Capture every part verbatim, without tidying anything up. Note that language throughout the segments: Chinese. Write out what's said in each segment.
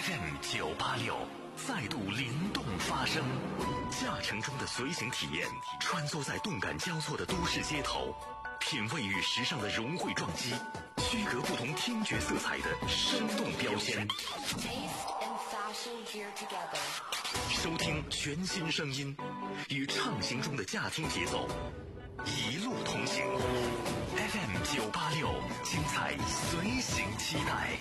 F M 九八六再度灵动发声，驾乘中的随行体验，穿梭在动感交错的都市街头，品味与时尚的融汇撞击，区隔不同听觉色彩的生动标签。收听全新声音，与畅行中的驾听节奏，一路同行。F M 九八六，精彩随行期待。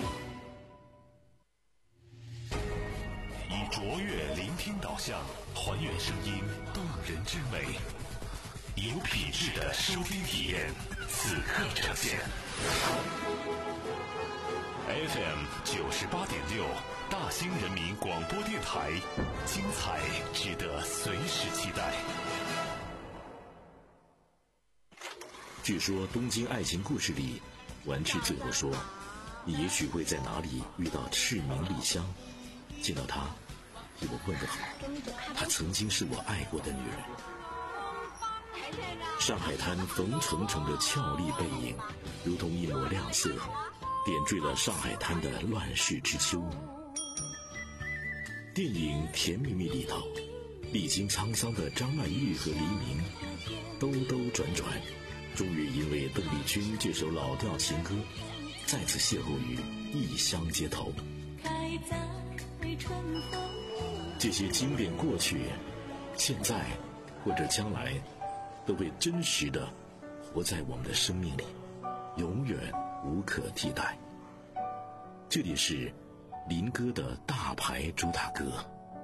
以卓越聆听导向，还原声音动人之美，有品质的收听体验，此刻呈现。F M 九十八点六，大兴人民广播电台，精彩值得随时期待。 据说《东京爱情故事》里，丸治最后说：“你也许会在哪里遇到赤名莉香，见到她，替我问个好，她曾经是我爱过的女人。”上海滩冯程程的俏丽背影，如同一抹亮色，点缀了上海滩的乱世之秋。电影《甜蜜蜜》里头，历经沧桑的张曼玉和黎明，兜兜转转，终于因为邓丽君这首老调情歌，再次邂逅于异乡街头。这些经典过去，现在或者将来，都会真实的活在我们的生命里，永远无可替代。这里是林哥的大牌主打歌。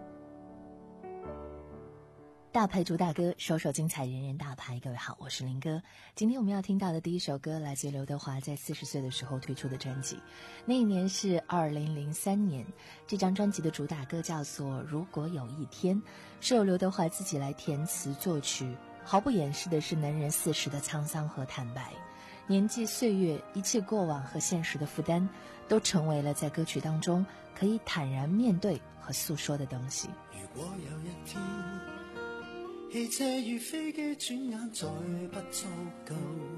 大牌主打歌，首首精彩，人人大牌。各位好，我是林哥。今天我们要听到的第一首歌，来自刘德华在四十岁的时候推出的专辑。那一年是二零零三年，这张专辑的主打歌叫做《如果有一天》，是由刘德华自己来填词作曲，毫不掩饰的是男人四十的沧桑和坦白。年纪岁月，一切过往和现實的負擔，都成為了在歌曲當中可以坦然面對和訴說的東西。 如果有一天，汽車與飛機轉眼再不足夠，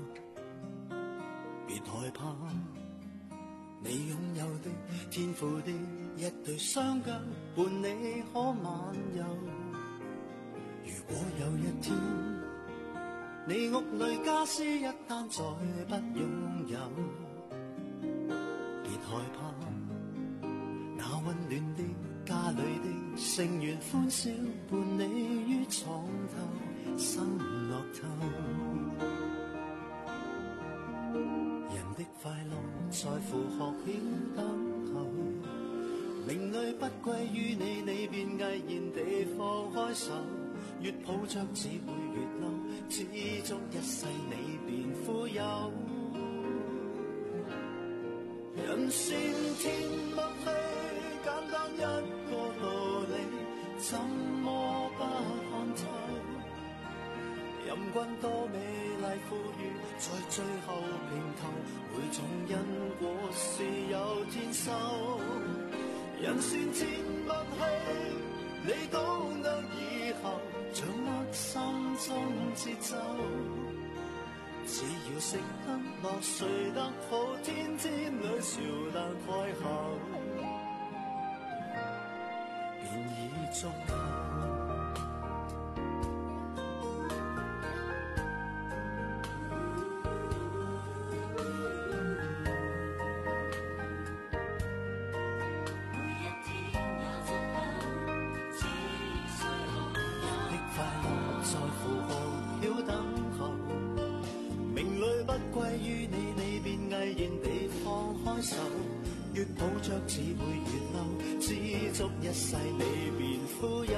別害怕，你擁有的天賦的一對雙腳伴你可漫遊。如果有一天，你屋裏家私一單再不擁有，別害怕，那溫暖的家裏的成員歡笑伴你於床頭生樂透。人的快樂在乎學曉等候，名利不歸於你，你便毅然地放開手，越抱着只會越嬲，知足一世你便富有。人善天默契，簡單一個道理，怎麼不看透？任君多美麗富裕，在最後平頭，每種因果是有天收。人善天默契，你懂得以後掌握心中節奏，只要識得落睡得好，天天裏笑得開口，便已足夠。越抱着只會越嬲，知足一世你便富有。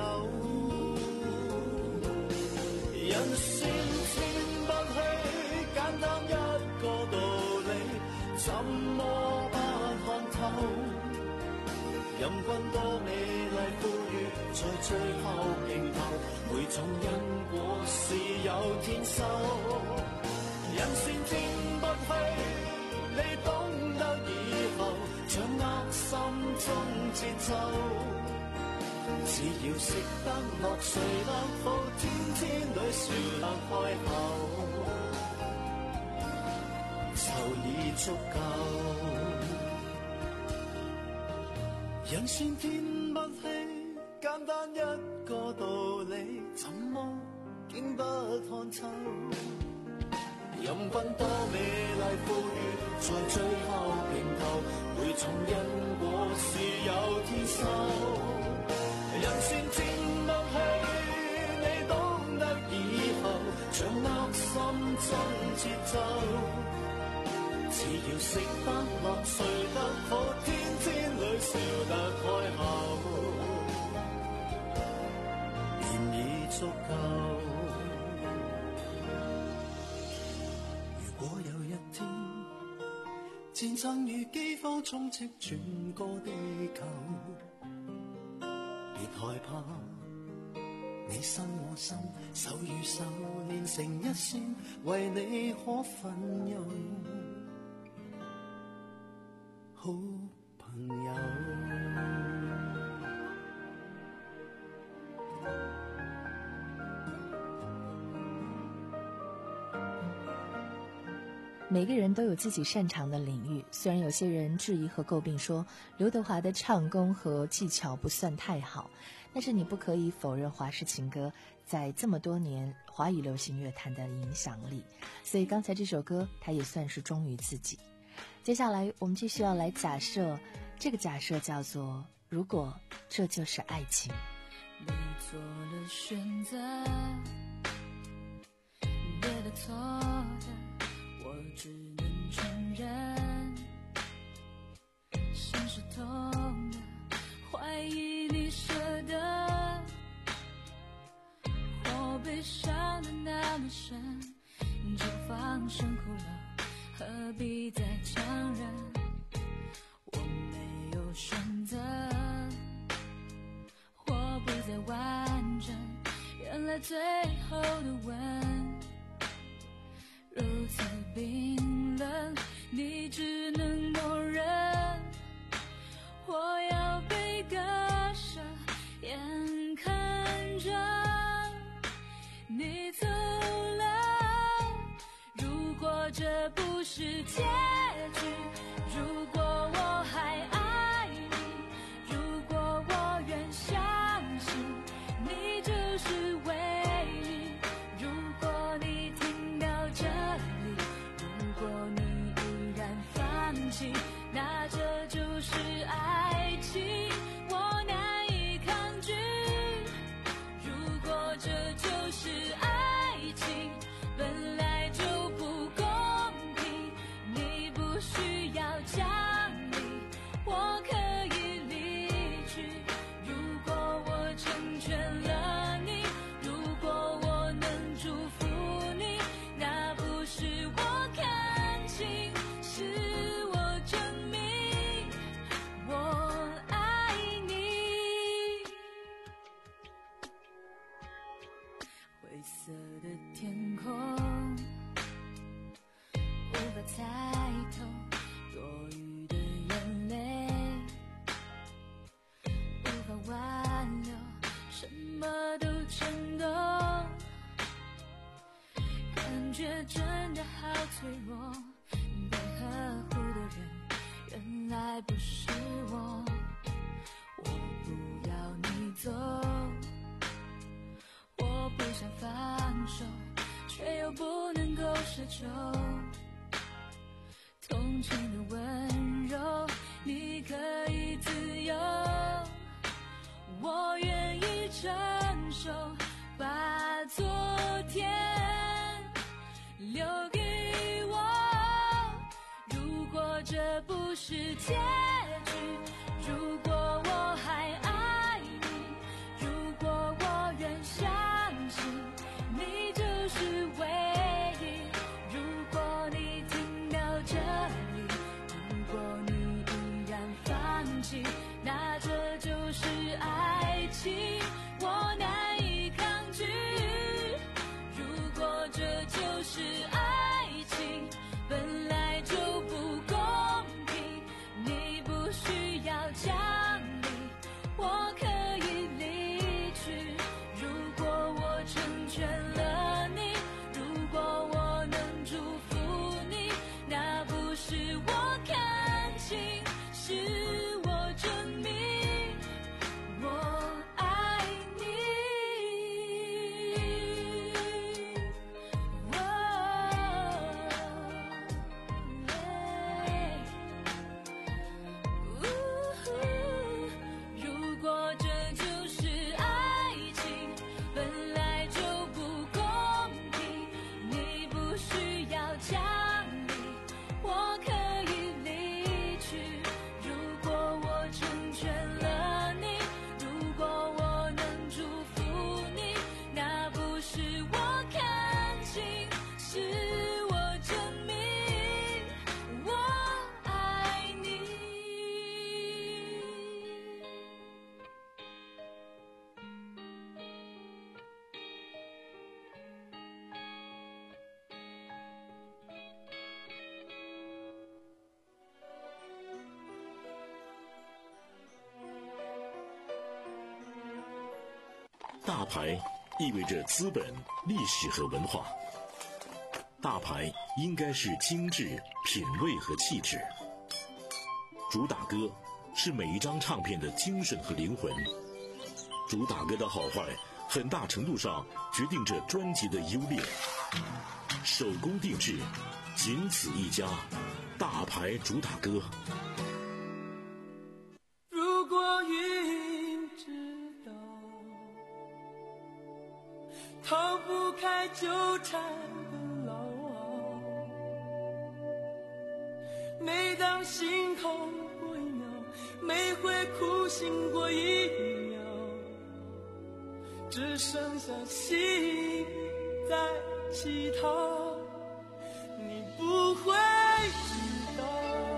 人善天不欺，簡單一個道理，怎麼不看透？任君多美麗富裕，在最後平頭，每種因果是有天收。人善天不欺，你懂得以後掌握心中節奏，只要識得落睡得好，天天裏笑得開口，就已足夠。 人算天不稀，簡單一個道理，怎麼竟不看透？任君多美麗富裕，在最後平頭，每種因果是有天收。人算佔得起，你懂得以後，掌握心中節奏。只要食得落，睡得好，天天裏笑得開口，便已足夠。如果有一天，戰爭與饑荒充斥全個地球，別害怕，你身我心，手與手連成一線，為你可分憂。好朋友， 每个人都有自己擅长的领域，虽然有些人质疑和诟病说刘德华的唱功和技巧不算太好，但是你不可以否认华视情歌在这么多年华语流行乐坛的影响力，所以刚才这首歌它也算是忠于自己。接下来我们继续要来假设，这个假设叫做如果这就是爱情。 你做了选择，对的错的我只能承认，心是痛的，怀疑你舍得，我悲伤的那么深，就放声哭了，何必再强忍？我没有选择，我不再完整，原来最后的吻如此冰冷，你只能默认，我要被割舍，眼看着你走了，如果这不是结局，如果我还爱你，如果我愿相信你就是唯一，如果你听到这里，如果你依然放弃，那这就是爱情，我难以抗拒。如果这就是爱情，本来就不公平，你不需要讲理，我可以离去。如果我成全了你，如果我能祝福你，那不是我看清，是我证明我爱你。灰色的天空无法猜透多余的眼泪，无法挽留，什么都成功，感觉真的好脆弱，被呵护的人原来不是我，我不要你走，我不想放手，却又不能够奢求，同情的温柔你可以自由，我愿意承受，把昨天留给我，如果这不是结局，如果我还爱你，如果我愿相信你就是唯一，如果你听到这里，如果你依然放弃，那这就是爱情，我难以抗拒。如果这就是爱情，本来就不公平，你大牌意味着资本、历史和文化。大牌应该是精致、品味和气质。主打歌是每一张唱片的精神和灵魂。主打歌的好坏，很大程度上决定着专辑的优劣。手工定制，仅此一家，大牌主打歌。 如果云知道逃不开纠缠的牢熬，每当心痛过一秒，每回苦醒过一秒，只剩下心在乞讨，你不会知道。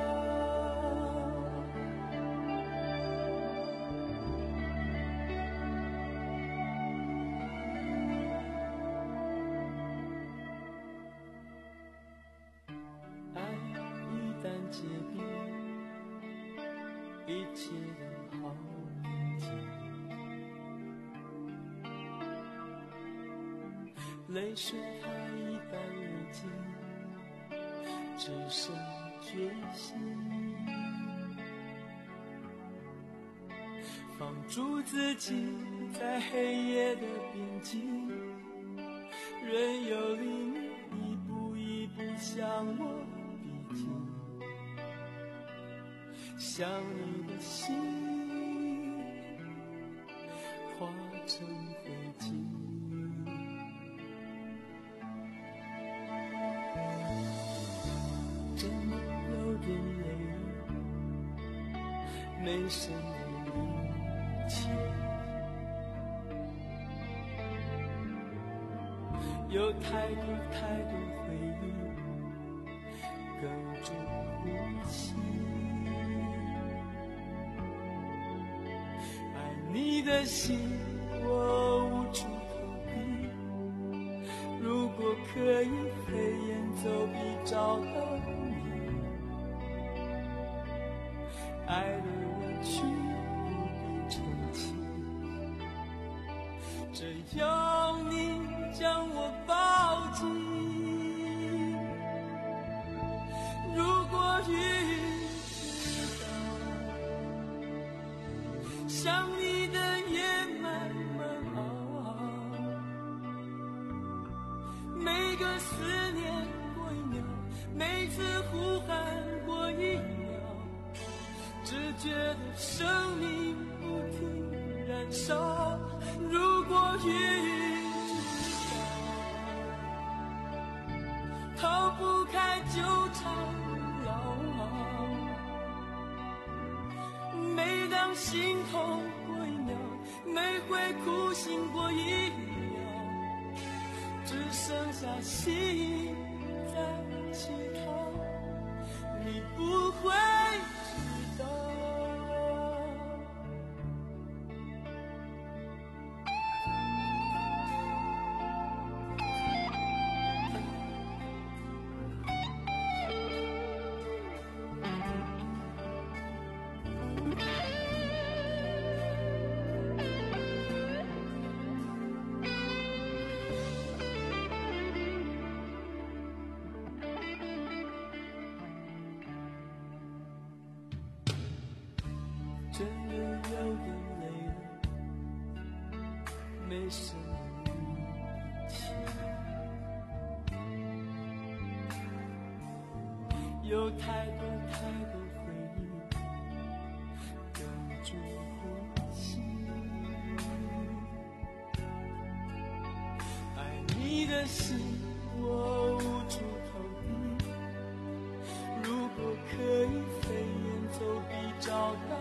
爱一旦结冰，一切都好平静。泪水它一旦流尽，只剩决心。放逐自己在黑夜的边境，任由黎明一步一步向我逼近。想你的心化成灰烬。没什么力气，有太多太多回忆哽住呼吸。爱你的心我无处投递，如果可以黑夜走比找到你，爱的委屈不必澄清，只要你将我抱紧。如果云知道想你的夜慢慢熬，每个思念过一秒，每次呼喊过一秒，只觉得生命不停燃烧。如果云知道逃不开纠缠牢牢，每当心痛过一秒，每回苦醒过一秒，只剩下心在乞讨，你不会知道。真的有点累了，没什么力气，有太多太多回忆哽住呼吸。爱你的心我无处投递，如果可以飞檐走壁找到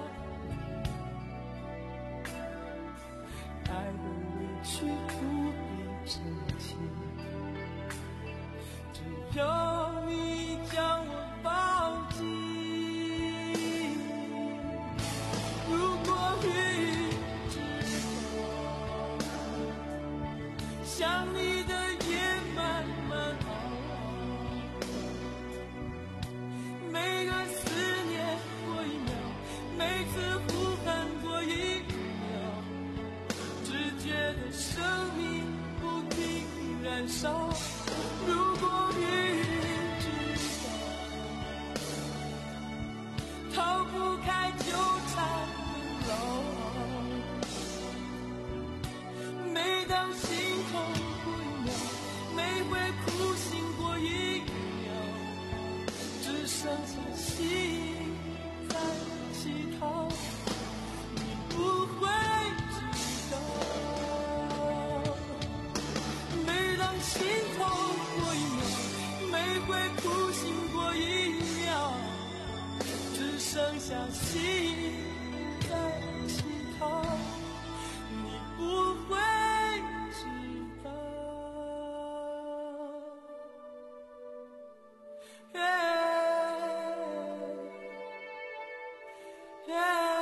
爱的委屈不必澄清，只要你将我抱紧。如果云知道想你的夜慢慢熬，每个思念过一秒，每次开纠缠的牢。每当心痛过一秒，每回苦心过一秒，只剩下心在乞讨，你不会知道。每当心痛过一秒，每回苦心过一秒，只剩下心在乞讨，你不会知道。Yeah, yeah.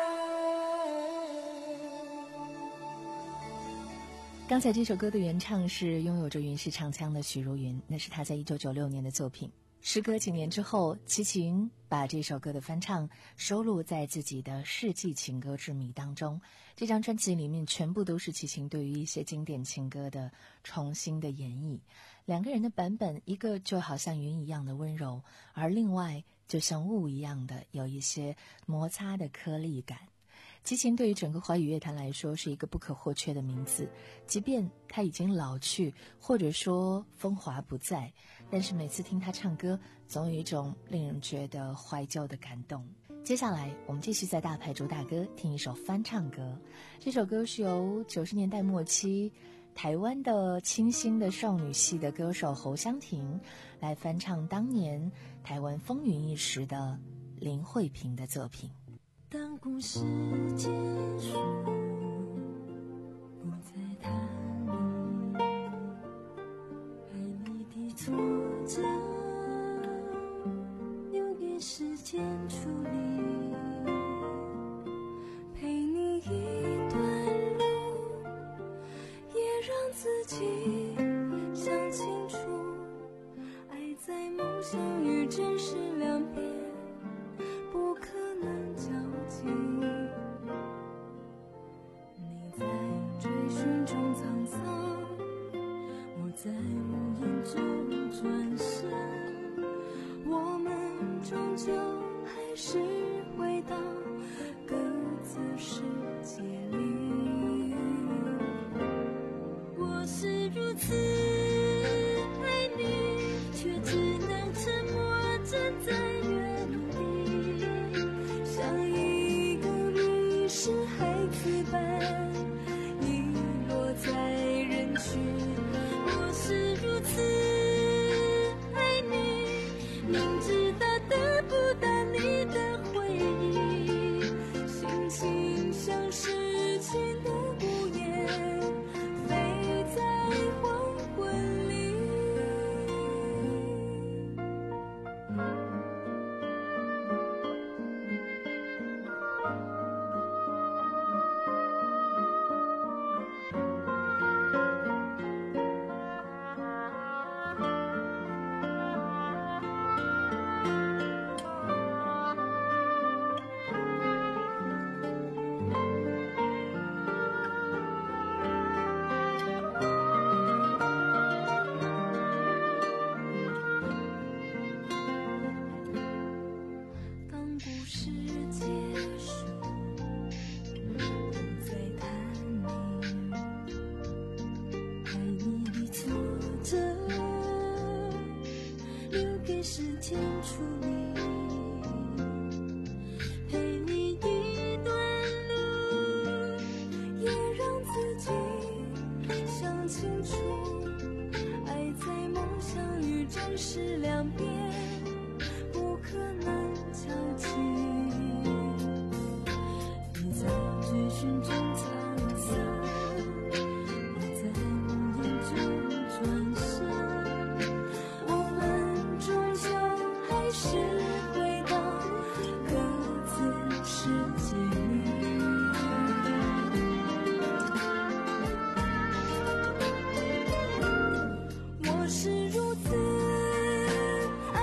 刚才这首歌的原唱是拥有着云式唱腔的许茹芸，那是她在一九九六年的作品。时隔几年之后，齐秦把这首歌的翻唱收录在自己的世纪情歌之谜当中。这张专辑里面全部都是齐秦对于一些经典情歌的重新的演绎。两个人的版本，一个就好像云一样的温柔，而另外就像雾一样的有一些摩擦的颗粒感。齐秦对于整个华语乐坛来说是一个不可或缺的名字，即便他已经老去，或者说风华不再，但是每次听他唱歌，总有一种令人觉得怀旧的感动。接下来我们继续在大牌主打歌听一首翻唱歌，这首歌是由九十年代末期台湾的清新的少女系的歌手侯湘婷来翻唱当年台湾风云一时的林慧萍的作品。 当故事结束，不再谈你，爱你的挫折，留给时间处理，陪你一段路，也让自己想清楚，爱在梦想与真实两边，不可能交集。你在追寻中沧桑，我在无言中转身，我们终究还是回到各自世界里。我是如此爱你，却只能沉默站在原地，像一个迷失孩子般遗落在人群。我是如此爱你，明知道得不到你的回忆，心情像失去的孤雁，飞在黄昏里。当故事结束，不再谈你，爱你的挫折，留给时间处理，陪你一段路，也让自己想清楚，爱在梦想与真实两边，不可能交集。你在追寻中沧桑，我在无言中转身，我们终究还是回到各自世界里。我是如此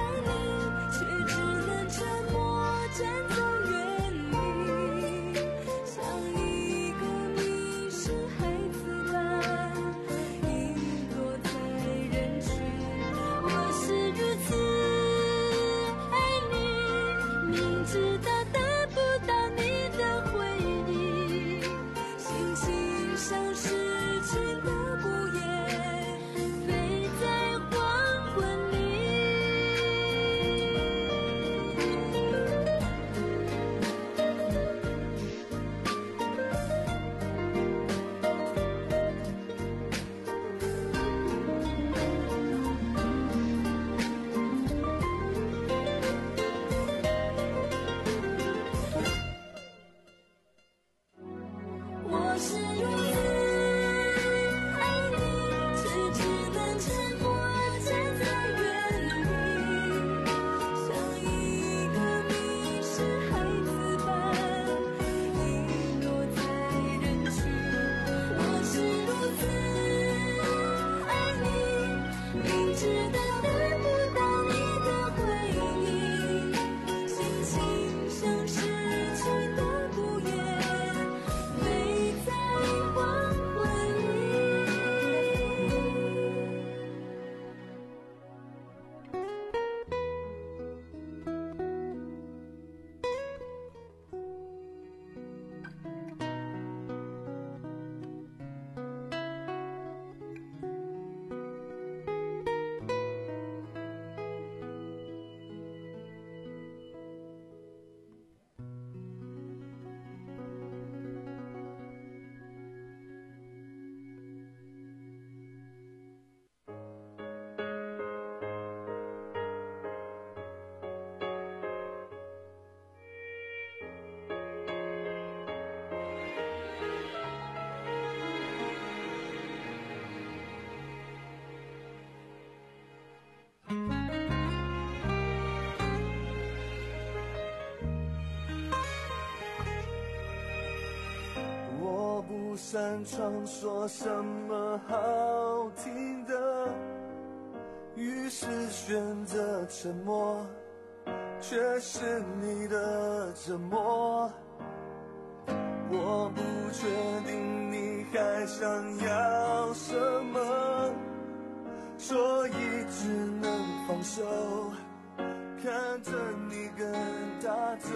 不擅长说什么好听的，于是选择沉默，却是你的折磨。我不确定你还想要什么，所以只能放手，看着你跟他走。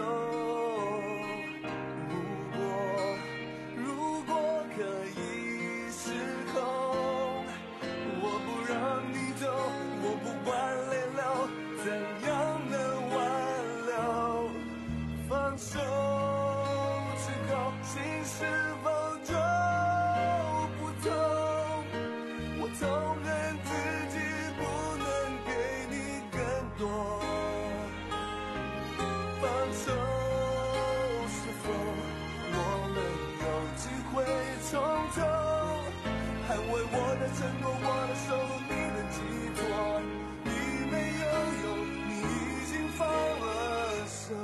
如果如果可以失控，我不让你走，我不管泪流，怎样能挽留？放手之后，心是否就不痛？我痛恨自己不能给你更多。放手是否我们有机会从头捍卫我的承诺，我的守候，你的寄托？你没有用，你已经放了手。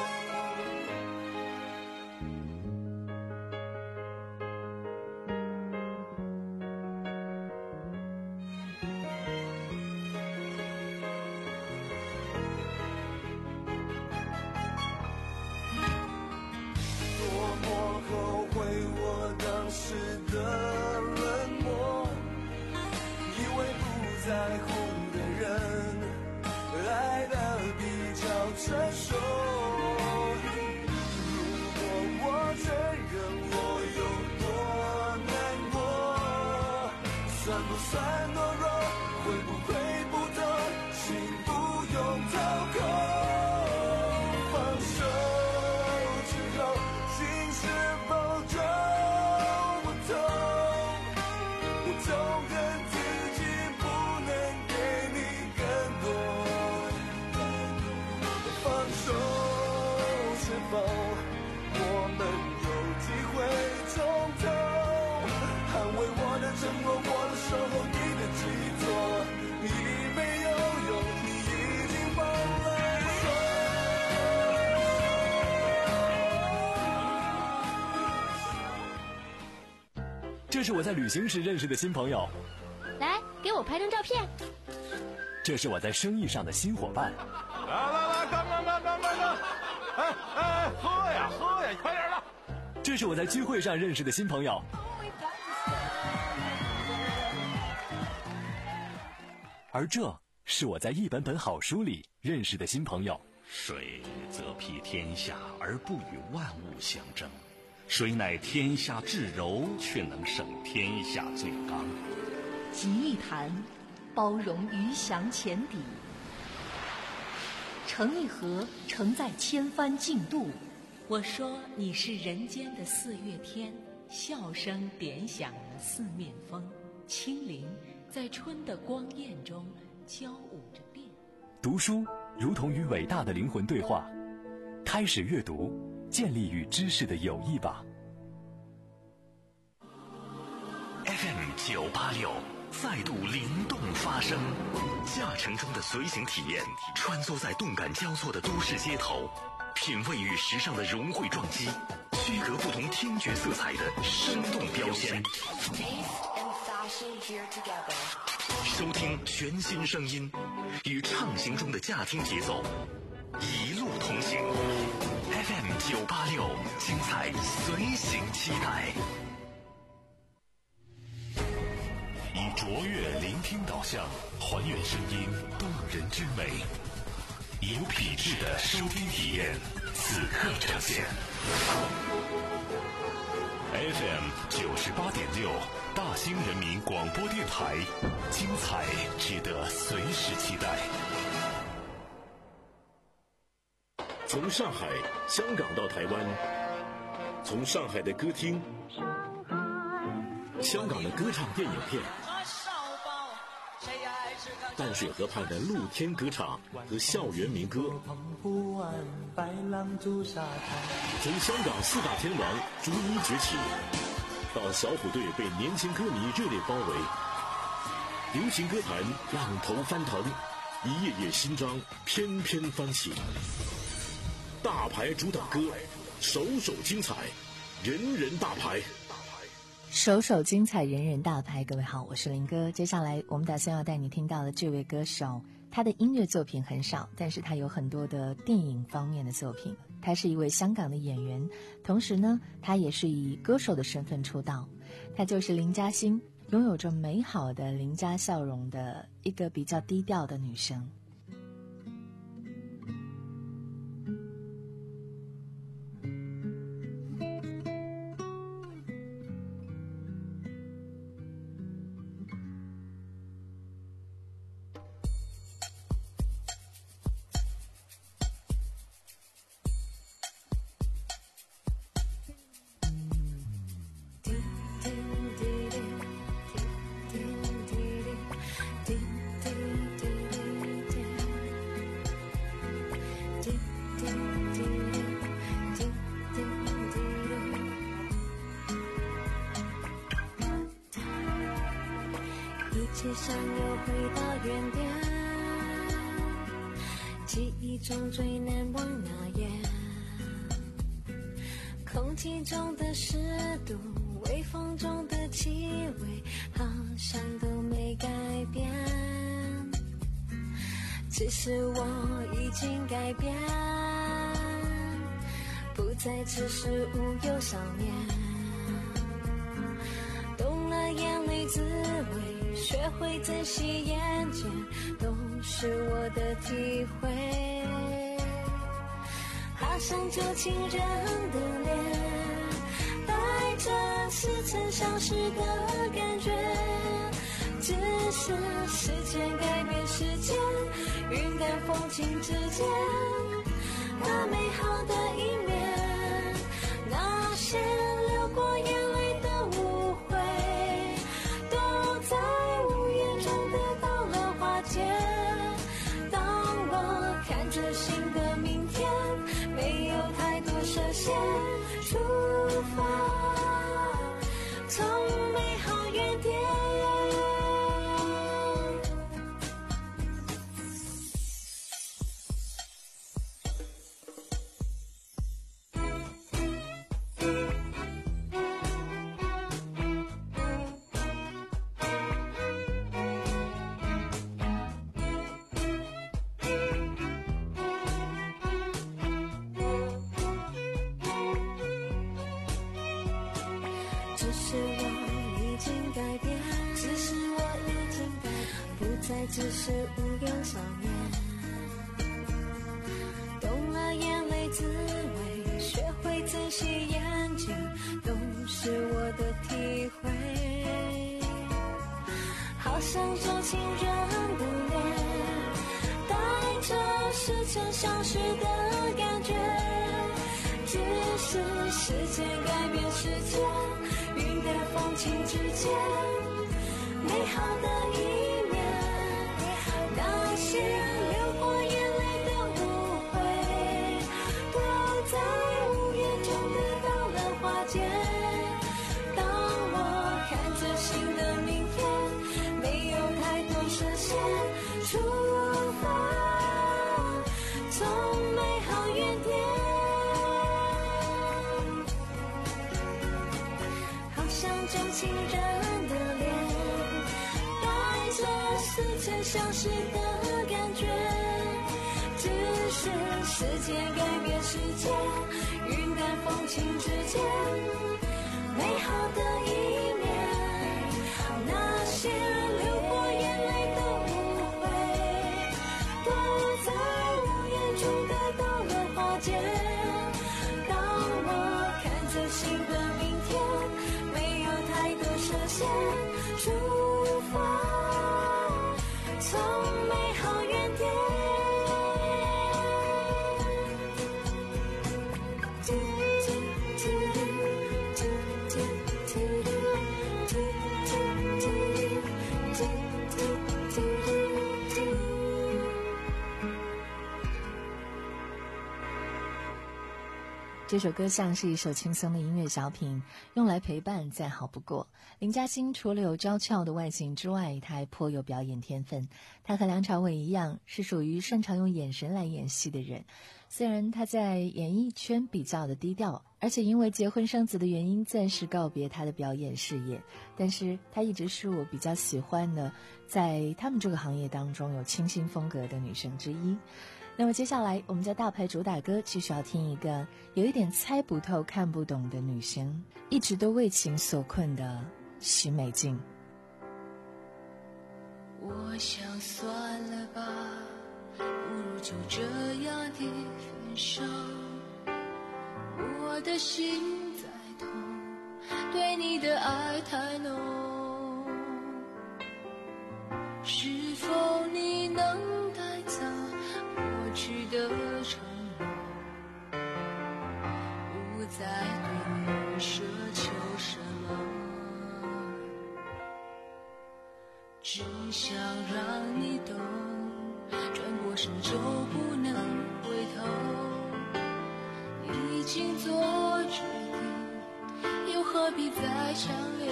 多么后悔我当时的冷漠，以为不在乎的人爱得比较成熟。如果我承认我有多难过，算不算懦弱？会不会不懂？心不用掏空。放手之后，心是否就不痛？我痛恨自己不能给你更多。放手是否我们有机会从头捍卫我的承诺，我的守候，你的寄托？你没有用，你已经放了手。 这是我在旅行时认识的新朋友， 来，给我拍张照片。 这是我在生意上的新伙伴， 来来来，干干干干干干！哎哎，喝呀喝呀，快点的！ 这是我在聚会上认识的新朋友，而这是我在一本本好书里认识的新朋友。 水则披天下而不与万物相争，谁乃天下至柔，却能胜天下最刚。 集一坛，包容鱼翔浅底；盛一盒，盛在千帆竞渡。我说你是人间的四月天，笑声点响了四面风，清灵在春的光艳中交舞着变。 读书如同与伟大的灵魂对话，开始阅读，建立与知识的友谊吧。 F M 九八六再度灵动发声，驾乘中的随行体验，穿梭在动感交错的都市街头，品味与时尚的融汇撞击，区隔不同听觉色彩的生动标签。收听全新声音，与畅行中的驾听节奏，一路同行。F M 九八六，精彩随行期待。以卓越聆听导向，还原声音动人之美，有品质的收听体验，此刻呈现。F M 九十八点六，大兴人民广播电台，精彩值得随时期待。 从上海、香港到台湾，从上海的歌厅、香港的歌唱电影片，淡水河畔的露天歌唱和校园民歌，从香港四大天王逐一崛起，到小虎队被年轻歌迷热烈包围，流行歌坛浪头翻腾，一页页新章翩翩翻起。大牌主打歌，首首精彩，人人大牌。 首首精彩，人人大牌。各位好，我是林哥。接下来我们打算要带你听到的这位歌手，他的音乐作品很少，但是他有很多的电影方面的作品。他是一位香港的演员，同时呢，他也是以歌手的身份出道。他就是林嘉欣，拥有着美好的邻家笑容的一个比较低调的女生。 只想又回到原点，记忆中最难忘那夜，空气中的湿度，微风中的气味，好像都没改变。只是我已经改变，不再只是无忧少年，懂了眼泪滋味，学会珍惜眼前，都是我的体会。好像旧情人的脸，带着似曾相识的感觉，只是时间改变世界，云淡风轻之间，那美好的一面，那些流过眼泪的误会，都在无言中得到了化解。当我看着新的明天，没有太多设限，出发，从美好原点。只是我已经改变，只是我已经改变，不再只是无忧少年，懂了眼泪滋味，学会珍惜眼睛，都是我的体会。好像旧情人的脸，带着似曾相识的感觉，只是时间改变世界，云淡风轻之间，美好的一面，那些流过眼泪的误会，都在无言中得到了化解。当我看着新的明天，没有太多设限，出发，从美好原点。旧情人的脸，带着似曾相识的感觉，只是时间改变世界，云淡风轻之间，美好的一面，那些流过眼泪的误会，都在无言中得到了化解。当我看着新的明天，没有太多设限，出发，从美好原点。 这首歌像是一首轻松的音乐小品，用来陪伴再好不过。林嘉欣除了有娇俏的外形之外，她还颇有表演天分。她和梁朝伟一样，是属于擅长用眼神来演戏的人。 虽然他在演艺圈比较的低调，而且因为结婚生子的原因暂时告别他的表演事业，但是他一直是我比较喜欢的在他们这个行业当中有清新风格的女生之一。那么接下来我们在大牌主打歌继续要听一个有一点猜不透看不懂的女生，一直都为情所困的许美静。 我想算了吧，不如就这样的分手。我的心在痛，对你的爱太浓，是否你能带走过去的承诺，不再对我奢求什么，只想让你懂，转过身就不能回头，已经做决定，又何必再强留？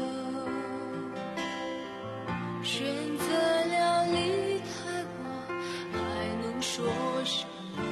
选择了离开我，还能说什么？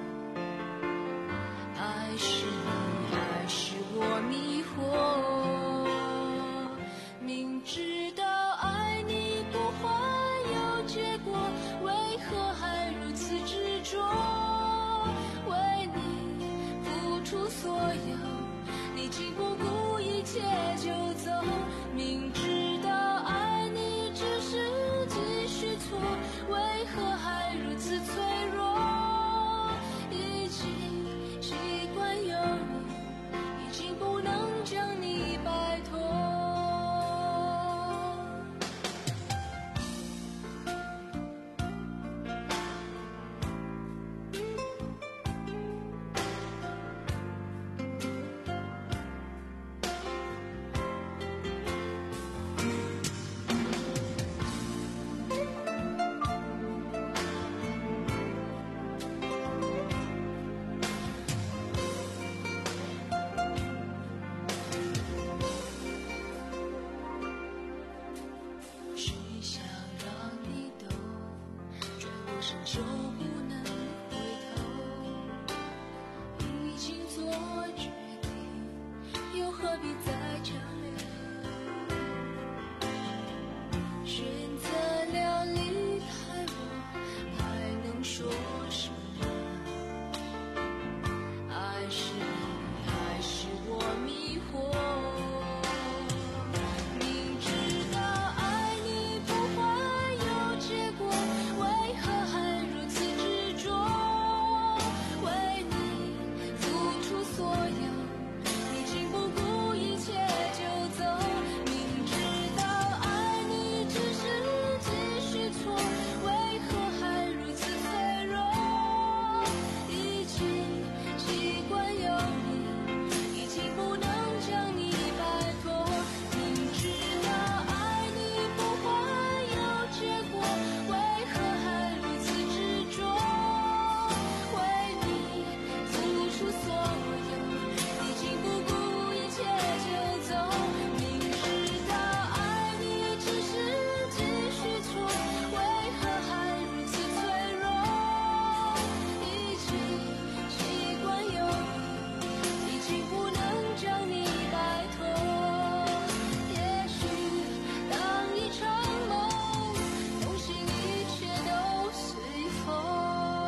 爱是你，还是我迷惑？明知道爱你不会有结果，为何还如此执着？为你付出所有，你竟不顾一切就走。明知道爱你只是继续错，为何还如此脆弱？已经习惯有你，已经不能将你摆脱。谁想让你懂，转过身就不能回头，已经做决定，又何必再强留？选择了离开我，还能说什么？爱是你，还是我迷惑？明知道爱你不会有结果，为何还如此执着？为你付出所有，你竟不顾一切就走。明知道爱你只是继续错，为何还如此脆弱？已经习惯有你，已经不能将你摆脱。明知道爱你不会有结果，为何还如此执着？为你付出所有，已经不顾一切就走。明知道爱你只是继续错，为何还如此脆弱？已经习惯有你，已经不能将你摆脱。也许当一场梦，梦醒一切都随风。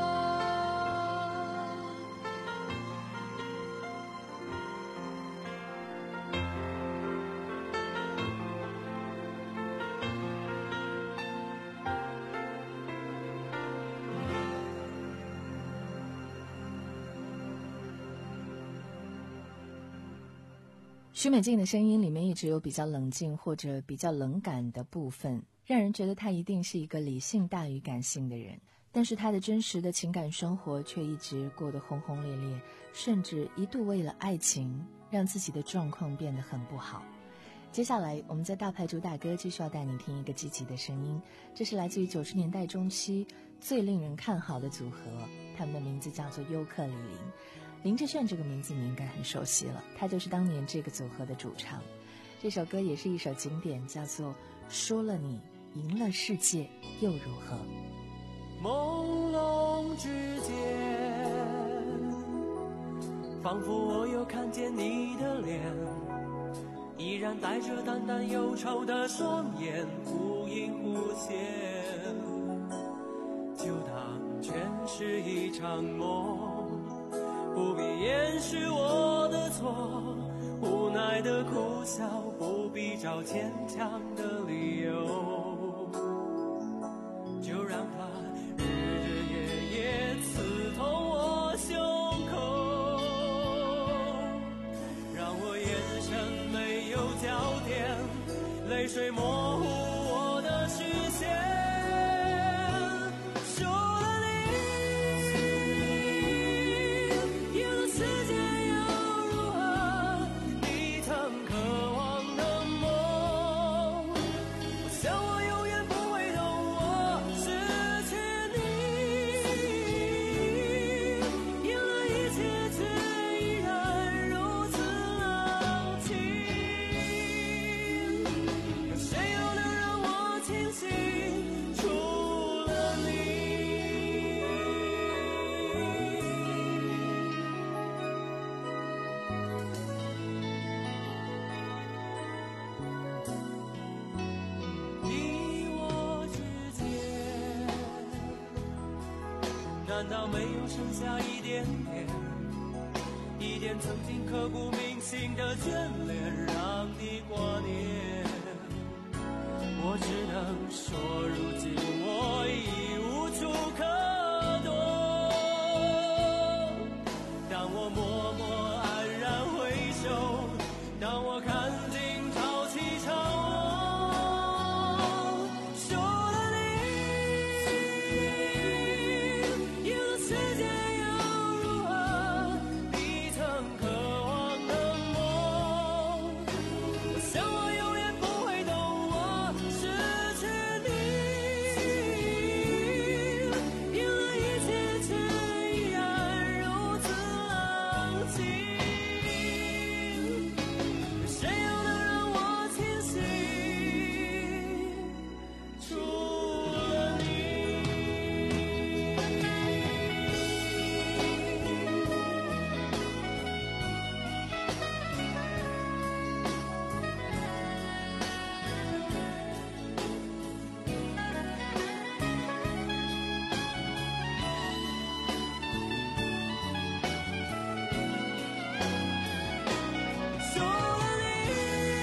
许美静的声音里面一直有比较冷静或者比较冷感的部分，让人觉得她一定是一个理性大于感性的人，但是她的真实的情感生活却一直过得轰轰烈烈，甚至一度为了爱情让自己的状况变得很不好。接下来我们在大牌主打歌继续要带你听一个积极的声音，这是来自于九十年代中期最令人看好的组合，他们的名字叫做优客李林。林志炫这个名字你应该很熟悉了，他就是当年这个组合的主唱。这首歌也是一首经典，叫做说了你赢了世界又如何。 朦胧之间仿佛我又看见你的脸，依然带着淡淡忧愁的双眼，忽隐忽现，就当全是一场梦，不必掩饰我的错，无奈的苦笑，不必找坚强的理由，就让它日日夜夜刺痛我胸口，让我眼神没有焦点，泪水模糊我的视线。难道没有剩下一点点，一点曾经刻骨铭心的眷恋，让你挂念？我只能说，如今我已无处可躲。当我默默黯然回首，当我看尽潮起潮落，说了你，一路时间又如何？你曾渴望的梦，我想我永远不会懂，我失去你，因为一切却依然如此冷清。谁又能让我清醒？除了你。说了你，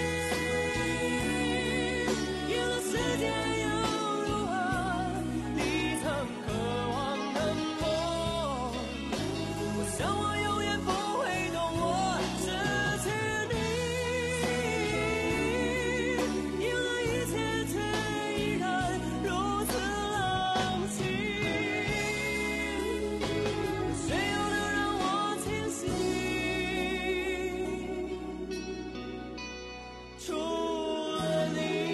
一路时间又如何？你曾渴望的梦，我想我永远不会懂，我失去你，因为一切却依然如此冷清。谁又能让我清醒？除了你。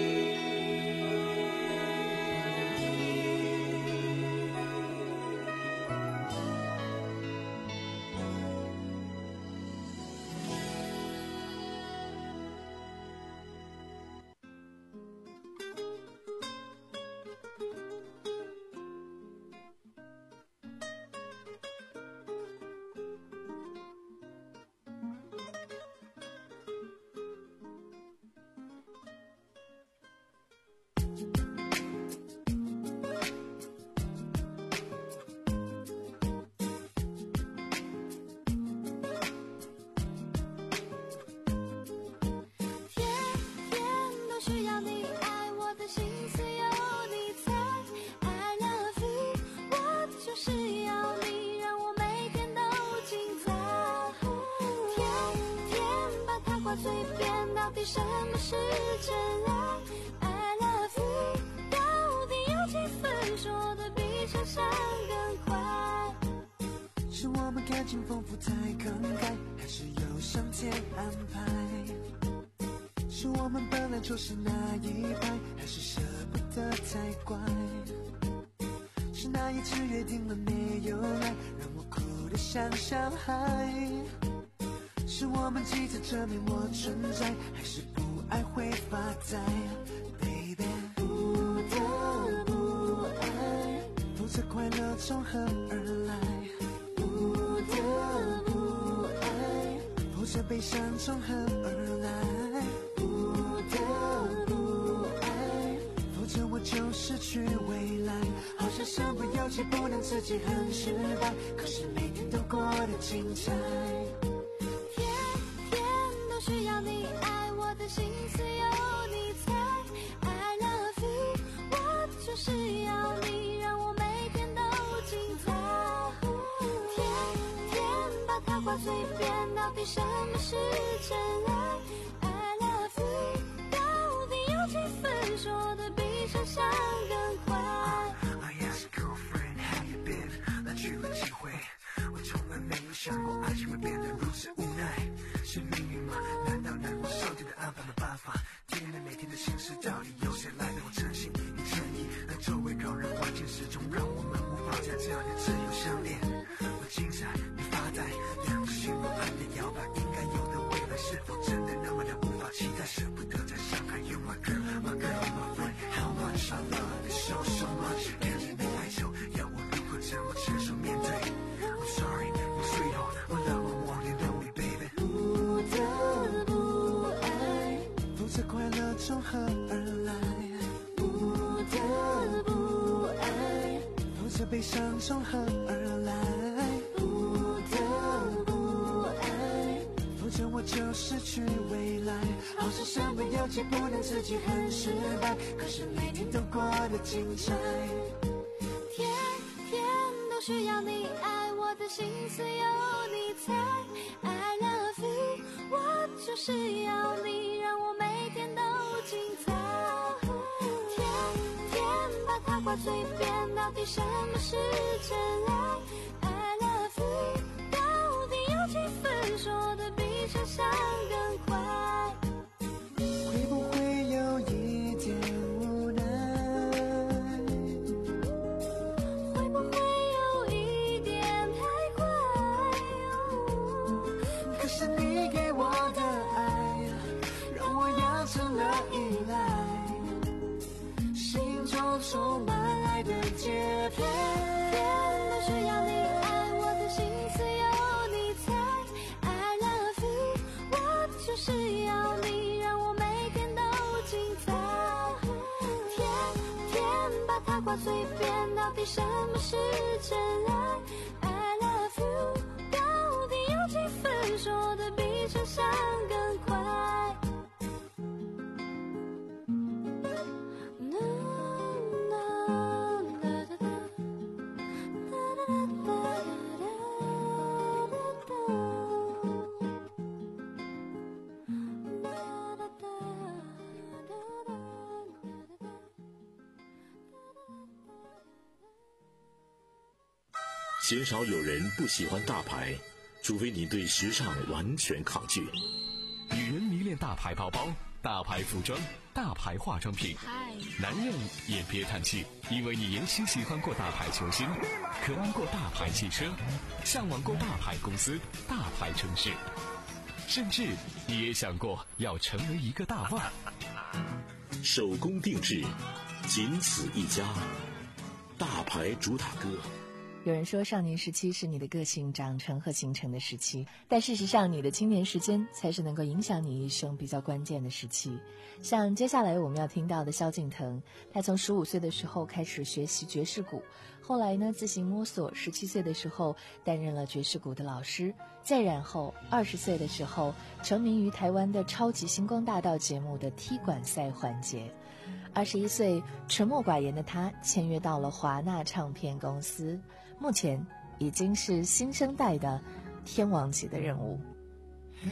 天天都需要你爱，我的心思有你猜。I love you， 我就是要你，让我每天都精彩。天天把它挂嘴边，到底什么是真爱？I love you， 到底有几分说的比想象更快？ 是我们感情丰富太慷慨，还是有上天安排？是我们本来就是那一派，还是舍不得太乖？是那一次约定了没有来，让我哭得像小孩？是我们急着证明我存在，还是不爱会发呆 ？Baby， 不得不爱，否则快乐从何而来？不得不爱， 着悲伤从何而来，不得不爱，否则我就失去未来。好像身不由己，不能自己很失败，可是每天都过得精彩。 天天都需要你爱，我的心思有你猜。I love you， 我就是要你，让我每天都精彩。天天把它挂嘴边，到底什么是真爱 ？I love you， 到底有几分说的比想象更快？想过爱情会变得如此无奈，是命运吗？难道难过上天的安排没办法？天天每天的心事到底由谁来陪我真心与诚意？那周围扰人环境始终让我们无法在这样的自由相恋。我精彩，你发呆，两个心都暗恋摇摆，应该有的未来是否真的那么的无法期待？舍不得再伤害 You my girl, my girl, my friend, how much I love you so so much。看着你哀愁，要我如何怎么承受面对 ？I'm sorry。我让我忘记了你 baby， 不得不爱，否则快乐从何而来？不得不爱，否则悲伤从何而来？不得不爱，否则我就失去未来。好像身不由己，不能自己很失败，可是每天都过得精彩。天天都需要你爱，我的心思有你猜。I love you， 我就是要你，让我每天都精彩。天天把它挂嘴边，到底什么是真爱 ？I love you， 到底有几分说的比想象更快？会不会有一点无奈？会不会有一点太快？可是你给我的爱，让我养成了依赖，心中充满爱的节拍。天都需要你爱，我的心思有你猜。I love you， 我就是要你，让我每天都精彩。天天把它挂嘴边，到底什么是真爱 ？I love you， 到底有几分说的比想象更快？ 鲜少有人不喜欢大牌，除非你对时尚完全抗拒。 女人迷恋大牌包包、大牌服装、大牌化妆品，男人也别叹气，因为你也许喜欢过大牌球星，渴望过大牌汽车，向往过大牌公司、大牌城市，甚至你也想过要成为一个大腕。 手工定制，仅此一家，大牌主打歌。 有人说少年时期是你的个性长成和形成的时期，但事实上你的青年时间才是能够影响你一生比较关键的时期。像接下来我们要听到的萧敬腾，他从十五岁的时候开始学习爵士鼓，后来呢自行摸索，十七岁的时候担任了爵士鼓的老师，再然后二十岁的时候成名于台湾的超级星光大道节目的踢馆赛环节。二十一岁沉默寡言的他签约到了华纳唱片公司，目前已经是新生代的天王级的人物。 嘿，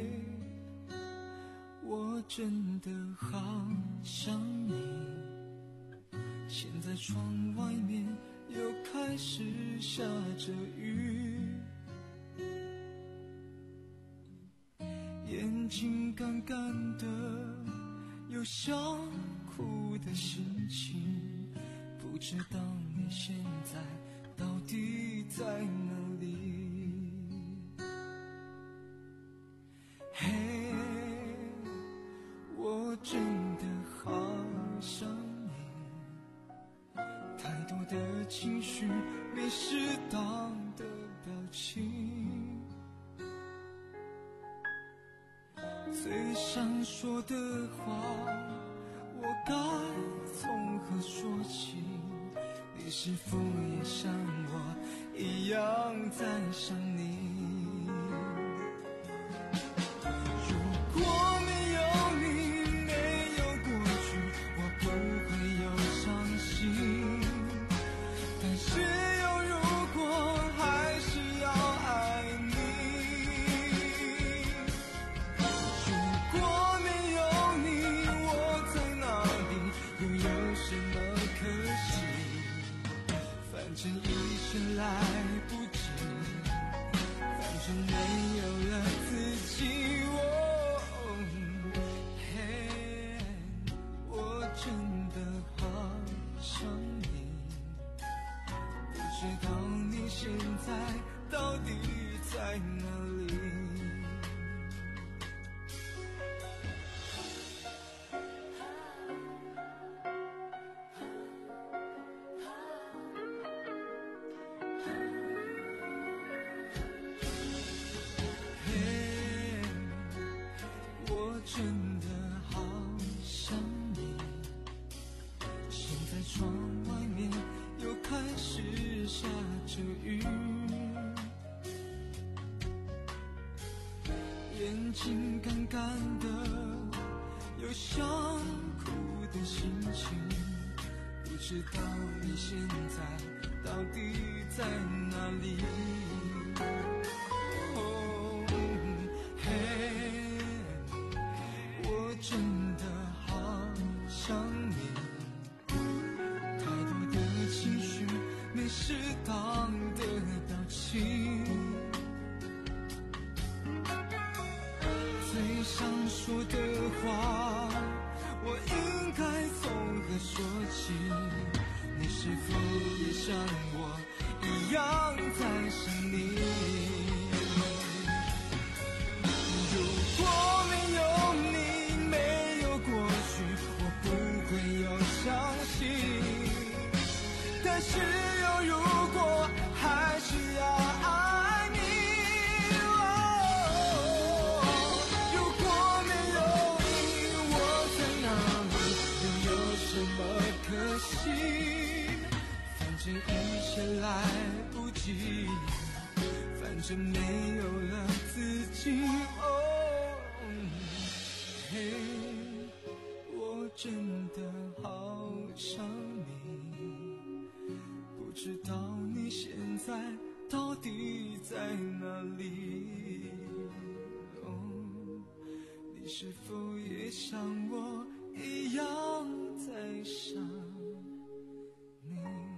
我真的好想你，现在窗外面又开始下着雨，眼睛干干的，有想哭的心情，不知道你现在到底在哪里？嘿，我真的好想你，太多的情绪，没适当的表情， 最想说的话，我该从何说起？你是否也像我一样在想你？如果没有你，没有过去，我不会有伤心。但是有如果，还是要爱你。如果没有你，我在哪里，又有什么可惜？反正一生来不及，反正没有了自己。哦，嘿，我真的好想你，不知道你现在到底在哪里。真的好想你，现在窗外面又开始下着雨，眼睛干干的，有想哭的心情，不知道你现在到底在哪里。哦，嘿，真的好想你，太多的情绪，没适当的表情，最想说的话，我应该从何说起？你是否也像我一样在想你？如果没有你，相信，但是有如果，还是要爱你。哦，如果没有你，我在哪里，又有什么可惜？反正一切来不及，反正没有了自己。哦，嘿，我真的好想你，不知道你现在到底在哪里。哦，你是否也像我一样在想你？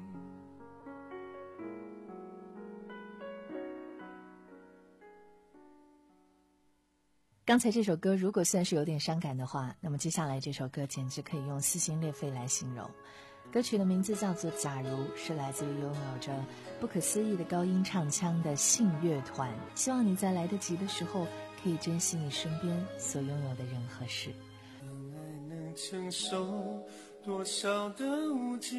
刚才这首歌如果算是有点伤感的话，那么接下来这首歌简直可以用撕心裂肺来形容。歌曲的名字叫做《假如》，是来自于拥有着不可思议的高音唱腔的信乐团。希望你在来得及的时候，可以珍惜你身边所拥有的人和事。 爱能承受多少的误解，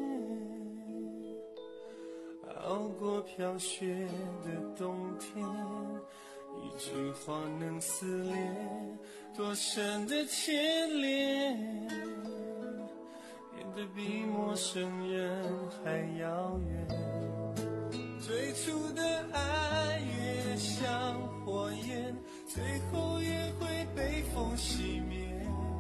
熬过飘雪的冬天，一句话能撕裂多深的牵连，变得比陌生人还遥远。最初的爱越像火焰，最后也会被风熄灭。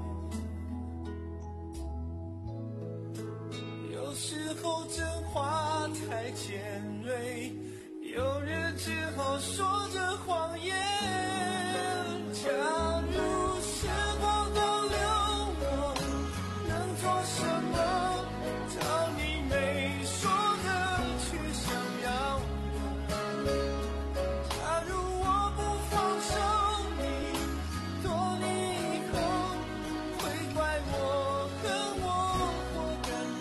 有时候真话太尖锐，有人只好说着谎言。假如时光倒流，我能做什么？找你没说的，却想要的。假如我不放手，你多年以后会怪我恨我或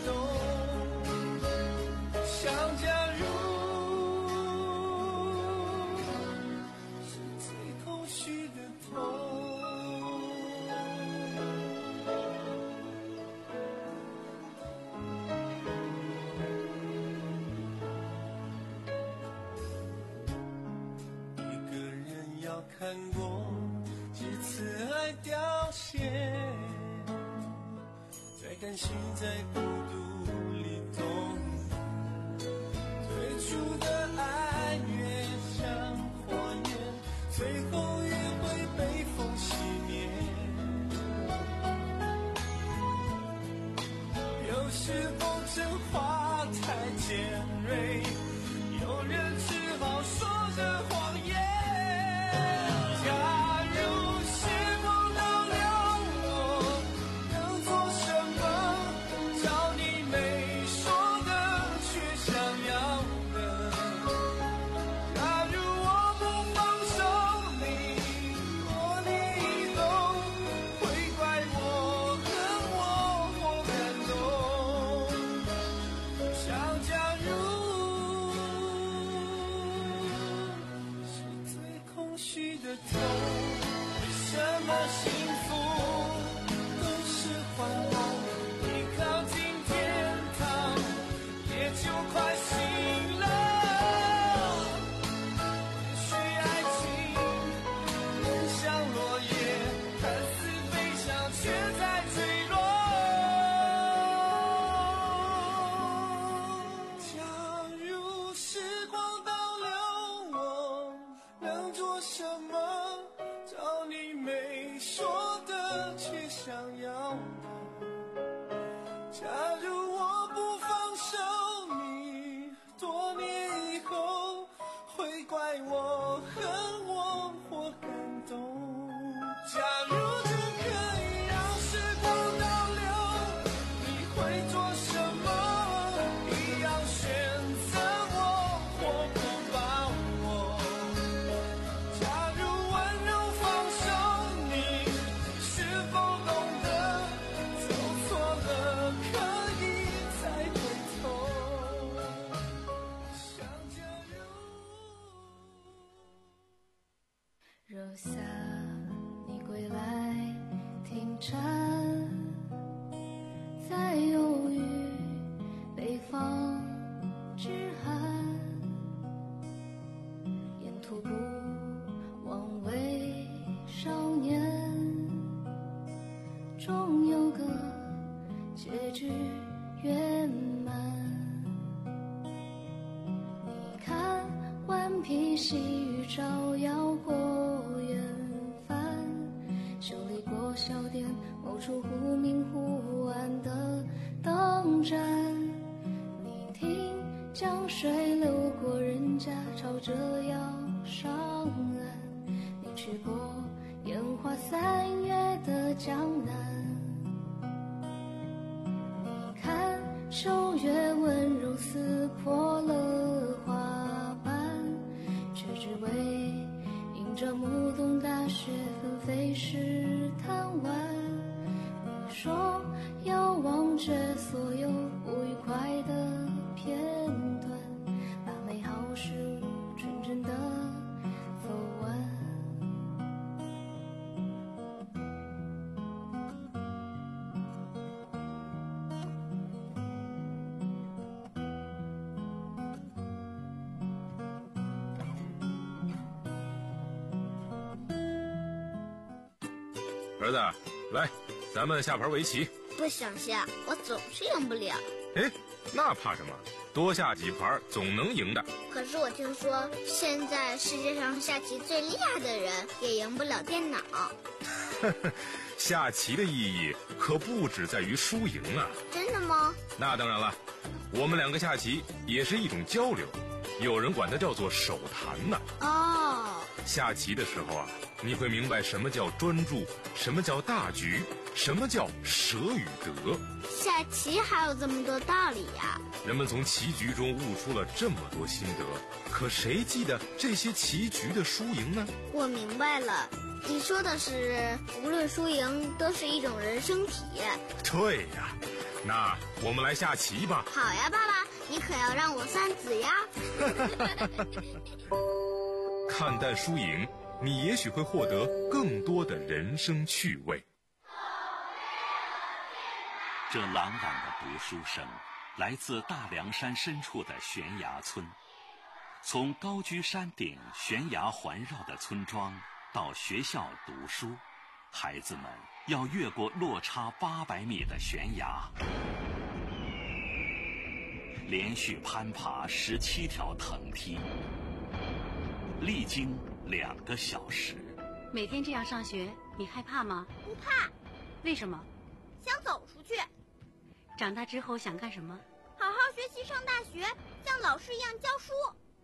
感动。想假如看过几次此爱凋谢，在甘心在孤独里痛，最初的爱越像火焰，最后越会被风熄灭。有时风筝花太尖锐，有人只好说着谎言。假如时光倒流，我能做什么？找你没说的却想要的。假如我不放手你，若你以后会怪我恨我或感动。想假如是最空虚的痛，为什么幸福都是幻梦？一靠近天堂，也就快醒了。也许爱情能像落叶，看似飞翔，却在坠落。假如时光倒流，我能做什么？找你没说的，却想要的。假如我不放手你，多年以后会怪我恨我或感动。假如真可以让时光倒流，你会做什么？一样选择我或不把我。假如温柔放手你，是否懂得走错了可以再回头。想假如若夏你归来停船，在忧郁北方之寒，沿途不枉为少年，终有个结局圆满。你看顽皮细雨照耀过远帆，修理过小店某处忽明忽暗的灯盏。你听江水流过人家，朝着要上岸。你去过烟花三月的江南，你看秋月温柔撕破了花瓣，却只为迎着暮冬大雪纷飞时贪玩。你说要忘却所有不愉快的片段，把美好事物纯真的走完。 儿子，来，咱们下盘围棋。 不想下，我总是赢不了。 哎，那怕什么？多下几盘总能赢的。 可是我听说，现在世界上下棋最厉害的人也赢不了电脑。 下棋的意义可不只在于输赢啊！ 真的吗？ 那当然了，我们两个下棋也是一种交流，有人管它叫做手谈呢。 哦， 下棋的时候啊，你会明白什么叫专注，什么叫大局，什么叫舍与得。 下棋还有这么多道理呀！ 人们从棋局中悟出了这么多心得，可谁记得这些棋局的输赢呢？ 我明白了，你说的是无论输赢都是一种人生体验。 对呀，那我们来下棋吧。 好呀，爸爸，你可要让我算子呀。 看淡输赢，你也许会获得更多的人生趣味。 这朗朗的读书声来自大凉山深处的悬崖村。从高居山顶、悬崖环绕的村庄到学校读书， 孩子们要越过落差八百米的悬崖，连续攀爬十七条藤梯，历经两个小时。 每天这样上学，你害怕吗？ 不怕。 为什么？ 想走出去。 长大之后想干什么？ 好好学习，上大学，像老师一样教书。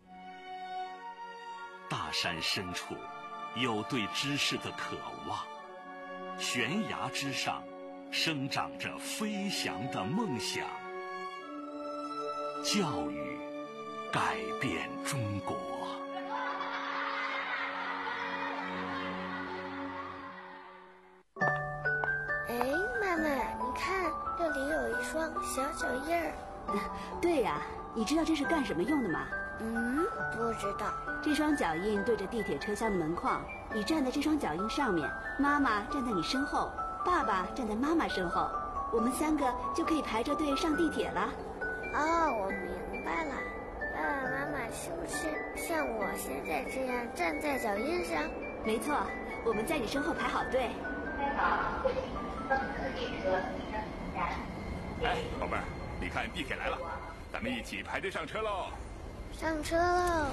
大山深处有对知识的渴望，悬崖之上生长着飞翔的梦想。教育改变中国。 哎，妈妈，你看，这里有一双小脚印儿。 对呀、啊，你知道这是干什么用的吗？ 嗯，不知道。 这双脚印对着地铁车厢的门框，你站在这双脚印上面，妈妈站在你身后，爸爸站在妈妈身后，我们三个就可以排着队上地铁了。 哦，我明白了。爸爸妈妈是不是像我现在这样站在脚印上？ 没错，我们在你身后排好队。 哎，宝贝儿，你看地铁来了，咱们一起排队上车喽！ 上车喽！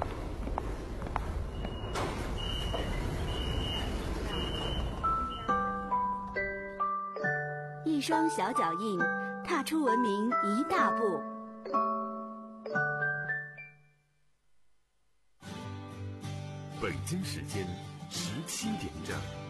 一双小脚印，踏出文明一大步。 北京时间十七点整。